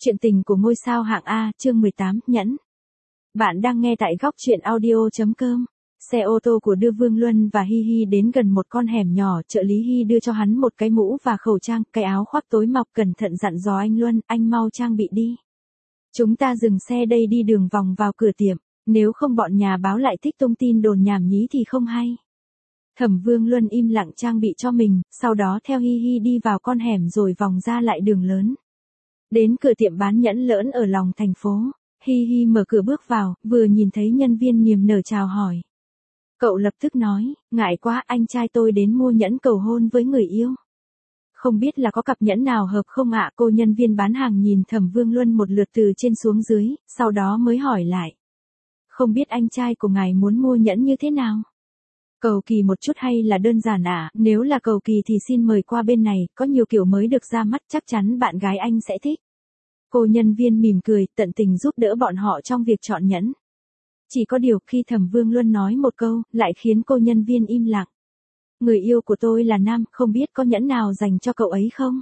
Chuyện tình của ngôi sao hạng A, chương 18, nhẫn. Bạn đang nghe tại góc truyện audio.com. Xe ô tô của Đưa Vương Luân và Hi Hi đến gần một con hẻm nhỏ, trợ lý Hi đưa cho hắn một cái mũ và khẩu trang, cái áo khoác tối mọc, cẩn thận dặn dò anh Luân, anh mau trang bị đi. Chúng ta dừng xe đây, đi đường vòng vào cửa tiệm, nếu không bọn nhà báo lại thích tung tin đồn nhảm nhí thì không hay. Thẩm Vương Luân im lặng trang bị cho mình, sau đó theo Hi Hi đi vào con hẻm rồi vòng ra lại đường lớn. Đến cửa tiệm bán nhẫn lỡn ở lòng thành phố, Hi Hi mở cửa bước vào, vừa nhìn thấy nhân viên niềm nở chào hỏi. Cậu lập tức nói, ngại quá, anh trai tôi đến mua nhẫn cầu hôn với người yêu. Không biết là có cặp nhẫn nào hợp không ạ? Cô nhân viên bán hàng nhìn Thẩm Vương Luân một lượt từ trên xuống dưới, sau đó mới hỏi lại. Không biết anh trai của ngài muốn mua nhẫn như thế nào? Cầu kỳ một chút hay là đơn giản ạ? Nếu là cầu kỳ thì xin mời qua bên này, có nhiều kiểu mới được ra mắt, chắc chắn bạn gái anh sẽ thích. Cô nhân viên mỉm cười, tận tình giúp đỡ bọn họ trong việc chọn nhẫn. Chỉ có điều khi Thẩm Vương Luân nói một câu, lại khiến cô nhân viên im lặng. Người yêu của tôi là nam, không biết có nhẫn nào dành cho cậu ấy không?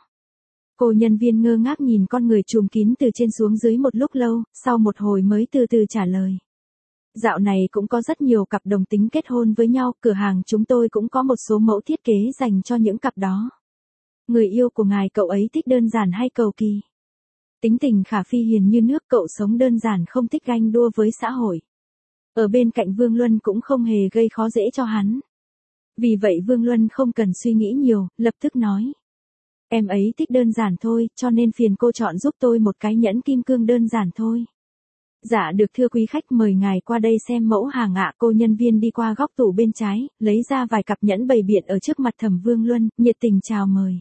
Cô nhân viên ngơ ngác nhìn con người trùm kín từ trên xuống dưới một lúc lâu, sau một hồi mới từ từ trả lời. Dạo này cũng có rất nhiều cặp đồng tính kết hôn với nhau, cửa hàng chúng tôi cũng có một số mẫu thiết kế dành cho những cặp đó. Người yêu của ngài cậu ấy thích đơn giản hay cầu kỳ? Tính tình Khả Phi hiền như nước, cậu sống đơn giản, không thích ganh đua với xã hội. Ở bên cạnh Vương Luân cũng không hề gây khó dễ cho hắn. Vì vậy Vương Luân không cần suy nghĩ nhiều, lập tức nói. Em ấy thích đơn giản thôi, cho nên phiền cô chọn giúp tôi một cái nhẫn kim cương đơn giản thôi. Dạ được thưa quý khách, mời ngài qua đây xem mẫu hàng ạ. Cô nhân viên đi qua góc tủ bên trái, lấy ra vài cặp nhẫn bày biện ở trước mặt Thẩm Vương Luân, nhiệt tình chào mời.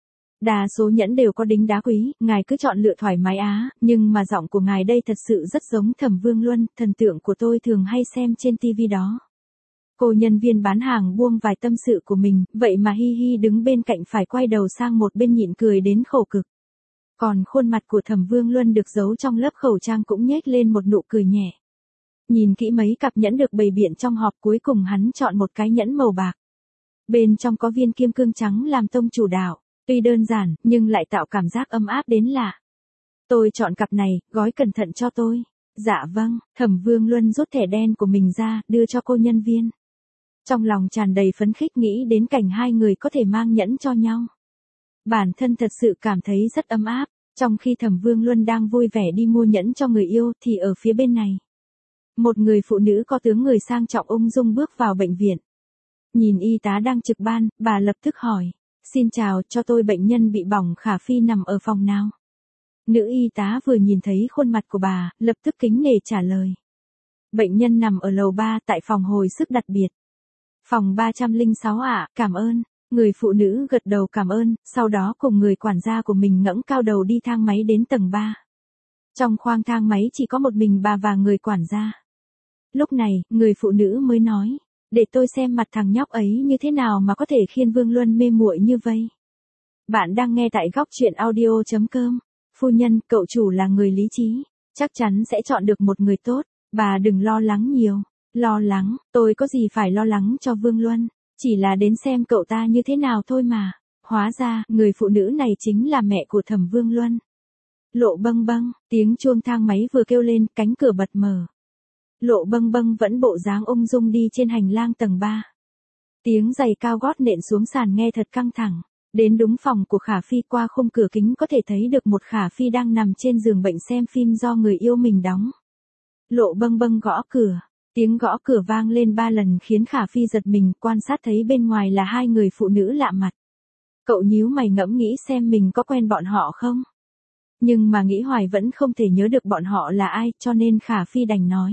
Đa số nhẫn đều có đính đá quý, ngài cứ chọn lựa thoải mái á, nhưng mà giọng của ngài đây thật sự rất giống Thẩm Vương Luân, thần tượng của tôi thường hay xem trên TV đó. Cô nhân viên bán hàng buông vài tâm sự của mình, vậy mà Hi Hi đứng bên cạnh phải quay đầu sang một bên nhịn cười đến khổ cực. Còn khuôn mặt của Thẩm Vương Luân được giấu trong lớp khẩu trang cũng nhếch lên một nụ cười nhẹ. Nhìn kỹ mấy cặp nhẫn được bày biện trong hộp, cuối cùng hắn chọn một cái nhẫn màu bạc. Bên trong có viên kim cương trắng làm tông chủ đạo, tuy đơn giản nhưng lại tạo cảm giác ấm áp đến lạ. Tôi chọn cặp này, gói cẩn thận cho tôi. Dạ vâng, Thẩm Vương Luân rút thẻ đen của mình ra, đưa cho cô nhân viên. Trong lòng tràn đầy phấn khích nghĩ đến cảnh hai người có thể mang nhẫn cho nhau. Bản thân thật sự cảm thấy rất ấm áp. Trong khi Thẩm Vương Luân đang vui vẻ đi mua nhẫn cho người yêu thì ở phía bên này, một người phụ nữ có tướng người sang trọng ung dung bước vào bệnh viện. Nhìn y tá đang trực ban, bà lập tức hỏi. Xin chào, cho tôi bệnh nhân bị bỏng Khả Phi nằm ở phòng nào? Nữ y tá vừa nhìn thấy khuôn mặt của bà, lập tức kính nể trả lời. Bệnh nhân nằm ở lầu 3 tại phòng hồi sức đặc biệt. Phòng 306 ạ, cảm ơn. Người phụ nữ gật đầu cảm ơn, sau đó cùng người quản gia của mình ngẩng cao đầu đi thang máy đến tầng 3. Trong khoang thang máy chỉ có một mình bà và người quản gia. Lúc này, người phụ nữ mới nói, để tôi xem mặt thằng nhóc ấy như thế nào mà có thể khiến Vương Luân mê muội như vây. Bạn đang nghe tại góc truyện audio.com. Phu nhân, cậu chủ là người lý trí, chắc chắn sẽ chọn được một người tốt, bà đừng lo lắng nhiều. Lo lắng, tôi có gì phải lo lắng cho Vương Luân, chỉ là đến xem cậu ta như thế nào thôi mà. Hóa ra, người phụ nữ này chính là mẹ của Thẩm Vương Luân. Lộ bâng bâng, tiếng chuông thang máy vừa kêu lên, cánh cửa bật mở. Lộ bâng bâng vẫn bộ dáng ung dung đi trên hành lang tầng 3. Tiếng giày cao gót nện xuống sàn nghe thật căng thẳng. Đến đúng phòng của Khả Phi, qua khung cửa kính có thể thấy được một Khả Phi đang nằm trên giường bệnh xem phim do người yêu mình đóng. Lộ bâng bâng gõ cửa. Tiếng gõ cửa vang lên 3 lần khiến Khả Phi giật mình, quan sát thấy bên ngoài là hai người phụ nữ lạ mặt. Cậu nhíu mày ngẫm nghĩ xem mình có quen bọn họ không? Nhưng mà nghĩ hoài vẫn không thể nhớ được bọn họ là ai, cho nên Khả Phi đành nói.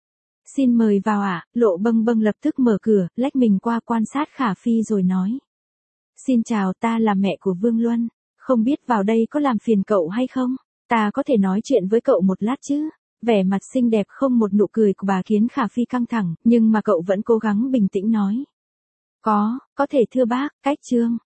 Xin mời vào ạ. Lộ bâng bâng lập tức mở cửa, lách mình qua quan sát Khả Phi rồi nói. Xin chào, ta là mẹ của Vương Luân, không biết vào đây có làm phiền cậu hay không? Ta có thể nói chuyện với cậu một lát chứ? Vẻ mặt xinh đẹp không một nụ cười của bà khiến Khả Phi căng thẳng, nhưng mà cậu vẫn cố gắng bình tĩnh nói. Có thể thưa bác, cách Trương.